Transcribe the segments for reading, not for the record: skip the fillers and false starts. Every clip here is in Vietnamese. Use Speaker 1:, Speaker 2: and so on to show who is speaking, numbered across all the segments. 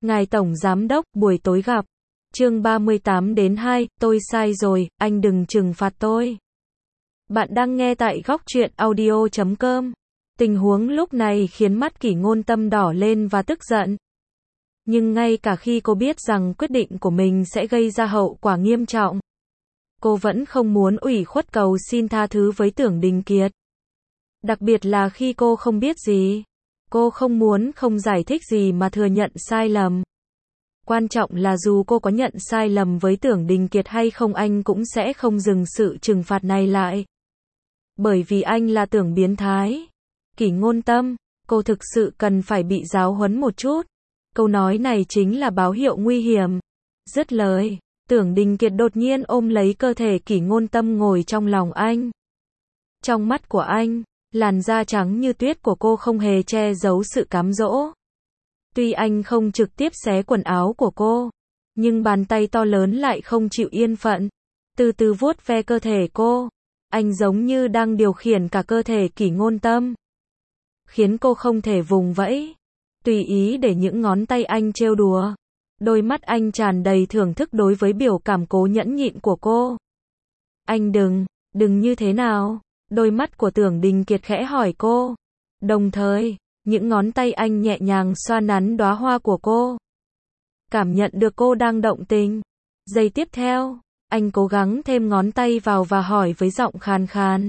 Speaker 1: Ngài Tổng Giám Đốc, buổi tối gặp. Chương 38-2, tôi sai rồi, anh đừng trừng phạt tôi. Bạn đang nghe tại góc truyện audio.com. Tình huống lúc này khiến mắt Kỷ Ngôn Tâm đỏ lên và tức giận. Nhưng ngay cả khi cô biết rằng quyết định của mình sẽ gây ra hậu quả nghiêm trọng, cô vẫn không muốn ủy khuất cầu xin tha thứ với Tưởng Đình Kiệt. Đặc biệt là khi cô không biết gì. Cô không muốn không giải thích gì mà thừa nhận sai lầm. Quan trọng là dù cô có nhận sai lầm với Tưởng Đình Kiệt hay không, anh cũng sẽ không dừng sự trừng phạt này lại. Bởi vì anh là Tưởng biến thái. Kỷ Ngôn Tâm, cô thực sự cần phải bị giáo huấn một chút. Câu nói này chính là báo hiệu nguy hiểm. Dứt lời, Tưởng Đình Kiệt đột nhiên ôm lấy cơ thể Kỷ Ngôn Tâm ngồi trong lòng anh. Trong mắt của anh, làn da trắng như tuyết của cô không hề che giấu sự cám dỗ. Tuy anh không trực tiếp xé quần áo của cô, nhưng bàn tay to lớn lại không chịu yên phận, từ từ vuốt ve cơ thể cô. Anh giống như đang điều khiển cả cơ thể Kỷ Ngôn Tâm, khiến cô không thể vùng vẫy, tùy ý để những ngón tay anh trêu đùa. Đôi mắt anh tràn đầy thưởng thức đối với biểu cảm cố nhẫn nhịn của cô. Anh đừng như thế nào? Đôi mắt của Tưởng Đình Kiệt khẽ hỏi cô. Đồng thời, những ngón tay anh nhẹ nhàng xoa nắn đóa hoa của cô. Cảm nhận được cô đang động tình. Giây tiếp theo, anh cố gắng thêm ngón tay vào và hỏi với giọng khàn khàn.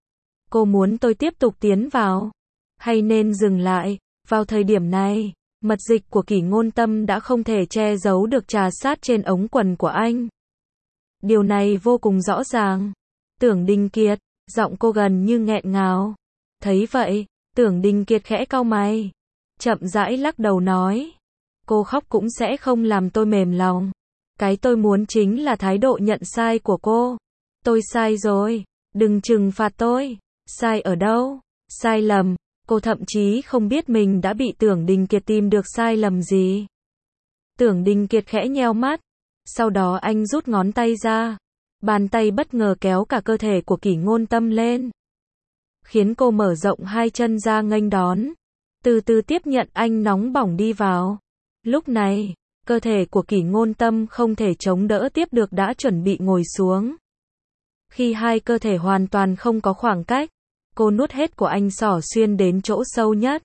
Speaker 1: Cô muốn tôi tiếp tục tiến vào, hay nên dừng lại? Vào thời điểm này, mật dịch của Kỷ Ngôn Tâm đã không thể che giấu được trà sát trên ống quần của anh. Điều này vô cùng rõ ràng. Tưởng Đình Kiệt, giọng cô gần như nghẹn ngào. Thấy vậy, Tưởng Đình Kiệt khẽ cau mày, chậm rãi lắc đầu nói. Cô khóc cũng sẽ không làm tôi mềm lòng. Cái tôi muốn chính là thái độ nhận sai của cô. Tôi sai rồi, đừng trừng phạt tôi. Sai ở đâu? Sai lầm. Cô thậm chí không biết mình đã bị Tưởng Đình Kiệt tìm được sai lầm gì. Tưởng Đình Kiệt khẽ nheo mắt. Sau đó anh rút ngón tay ra. Bàn tay bất ngờ kéo cả cơ thể của Kỷ Ngôn Tâm lên, khiến cô mở rộng hai chân ra nghênh đón, từ từ tiếp nhận anh nóng bỏng đi vào. Lúc này, cơ thể của Kỷ Ngôn Tâm không thể chống đỡ tiếp được đã chuẩn bị ngồi xuống. Khi hai cơ thể hoàn toàn không có khoảng cách, cô nuốt hết của anh xỏ xuyên đến chỗ sâu nhất.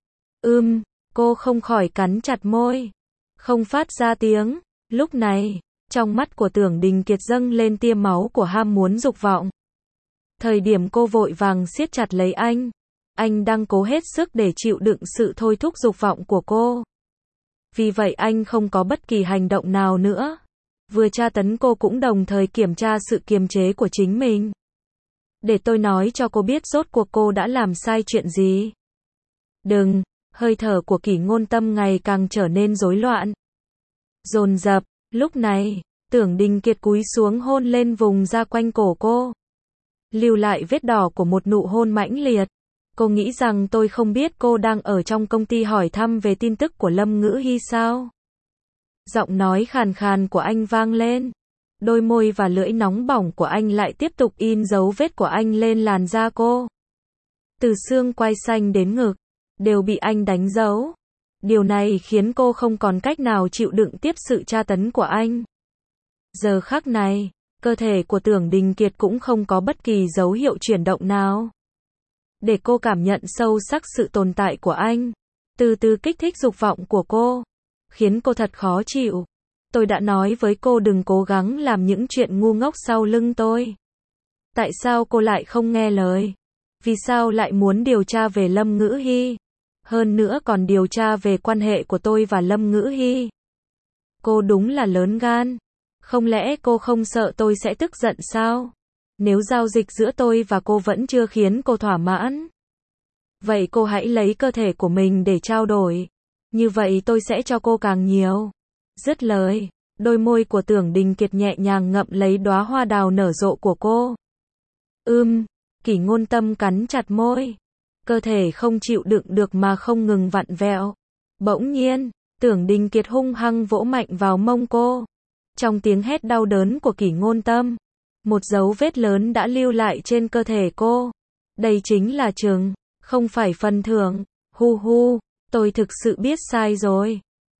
Speaker 1: Cô không khỏi cắn chặt môi, không phát ra tiếng. Lúc này, trong mắt của Tưởng Đình Kiệt dâng lên tia máu của ham muốn dục vọng. Thời điểm cô vội vàng siết chặt lấy anh đang cố hết sức để chịu đựng sự thôi thúc dục vọng của cô. Vì vậy anh không có bất kỳ hành động nào nữa. Vừa tra tấn cô cũng đồng thời kiểm tra sự kiềm chế của chính mình. Để tôi nói cho cô biết rốt cuộc cô đã làm sai chuyện gì. Đừng, hơi thở của Kỷ Ngôn Tâm ngày càng trở nên rối loạn, dồn dập. Lúc này, Tưởng Đình Kiệt cúi xuống hôn lên vùng da quanh cổ cô, lưu lại vết đỏ của một nụ hôn mãnh liệt. Cô nghĩ rằng tôi không biết cô đang ở trong công ty hỏi thăm về tin tức của Lâm Ngữ Hi sao? Giọng nói khàn khàn của anh vang lên. Đôi môi và lưỡi nóng bỏng của anh lại tiếp tục in dấu vết của anh lên làn da cô. Từ xương quai xanh đến ngực, đều bị anh đánh dấu. Điều này khiến cô không còn cách nào chịu đựng tiếp sự tra tấn của anh. Giờ khắc này, cơ thể của Tưởng Đình Kiệt cũng không có bất kỳ dấu hiệu chuyển động nào. Để cô cảm nhận sâu sắc sự tồn tại của anh, từ từ kích thích dục vọng của cô, khiến cô thật khó chịu. Tôi đã nói với cô đừng cố gắng làm những chuyện ngu ngốc sau lưng tôi. Tại sao cô lại không nghe lời? Vì sao lại muốn điều tra về Lâm Ngữ Hi? Hơn nữa còn điều tra về quan hệ của tôi và Lâm Ngữ Hi. Cô đúng là lớn gan. Không lẽ cô không sợ tôi sẽ tức giận sao? Nếu giao dịch giữa tôi và cô vẫn chưa khiến cô thỏa mãn, vậy cô hãy lấy cơ thể của mình để trao đổi. Như vậy tôi sẽ cho cô càng nhiều. Dứt lời, đôi môi của Tưởng Đình Kiệt nhẹ nhàng ngậm lấy đóa hoa đào nở rộ của cô. Kỷ Ngôn Tâm cắn chặt môi. Cơ thể không chịu đựng được mà không ngừng vặn vẹo. Bỗng nhiên, Tưởng Đình Kiệt hung hăng vỗ mạnh vào mông cô. Trong tiếng hét đau đớn của Kỷ Ngôn Tâm, một dấu vết lớn đã lưu lại trên cơ thể cô. Đây chính là không phải phần thưởng. Tôi thực sự biết sai rồi.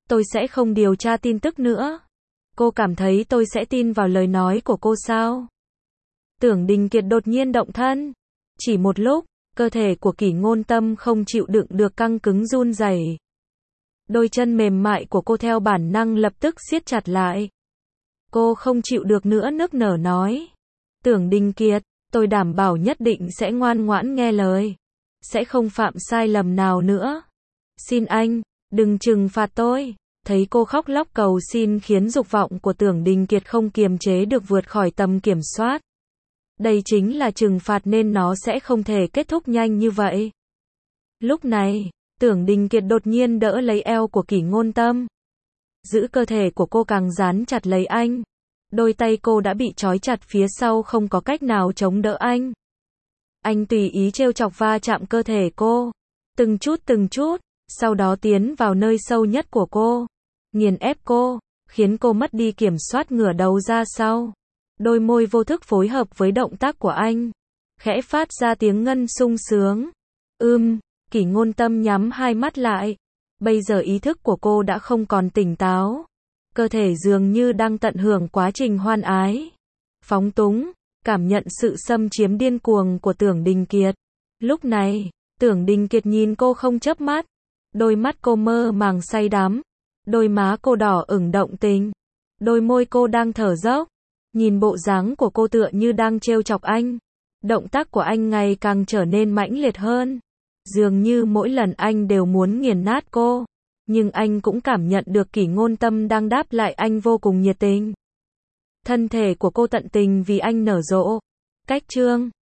Speaker 1: tôi sẽ không điều tra tin tức nữa. Cô cảm thấy tôi sẽ tin vào lời nói của cô sao? Tưởng Đình Kiệt đột nhiên động thân. Chỉ một lúc, cơ thể của Kỷ Ngôn Tâm không chịu đựng được căng cứng run rẩy. Đôi chân mềm mại của cô theo bản năng lập tức siết chặt lại. Cô không chịu được nữa nức nở nói. Tưởng Đình Kiệt, tôi đảm bảo nhất định sẽ ngoan ngoãn nghe lời. Sẽ không phạm sai lầm nào nữa. Xin anh, đừng trừng phạt tôi. Thấy cô khóc lóc cầu xin khiến dục vọng của Tưởng Đình Kiệt không kiềm chế được vượt khỏi tầm kiểm soát. Đây chính là trừng phạt nên nó sẽ không thể kết thúc nhanh như vậy. Lúc này, Tưởng Đình Kiệt đột nhiên đỡ lấy eo của Kỷ Ngôn Tâm. Giữ cơ thể của cô càng dán chặt lấy anh. Đôi tay cô đã bị trói chặt phía sau không có cách nào chống đỡ anh. Anh tùy ý trêu chọc va chạm cơ thể cô. Từng chút, sau đó tiến vào nơi sâu nhất của cô. Nghiền ép cô, khiến cô mất đi kiểm soát ngửa đầu ra sau. Đôi môi vô thức phối hợp với động tác của anh. Khẽ phát ra tiếng ngân sung sướng. Kỷ Ngôn Tâm nhắm hai mắt lại. Bây giờ ý thức của cô đã không còn tỉnh táo. Cơ thể dường như đang tận hưởng quá trình hoan ái. Phóng túng, cảm nhận sự xâm chiếm điên cuồng của Tưởng Đình Kiệt. Lúc này, Tưởng Đình Kiệt nhìn cô không chớp mắt. Đôi mắt cô mơ màng say đắm. Đôi má cô đỏ ửng động tình. Đôi môi cô đang thở dốc. Nhìn bộ dáng của cô tựa như đang trêu chọc anh. Động tác của anh ngày càng trở nên mãnh liệt hơn. Dường như mỗi lần anh đều muốn nghiền nát cô. Nhưng anh cũng cảm nhận được Kỷ Ngôn Tâm đang đáp lại anh vô cùng nhiệt tình. Thân thể của cô tận tình vì anh nở rộ. Cách chương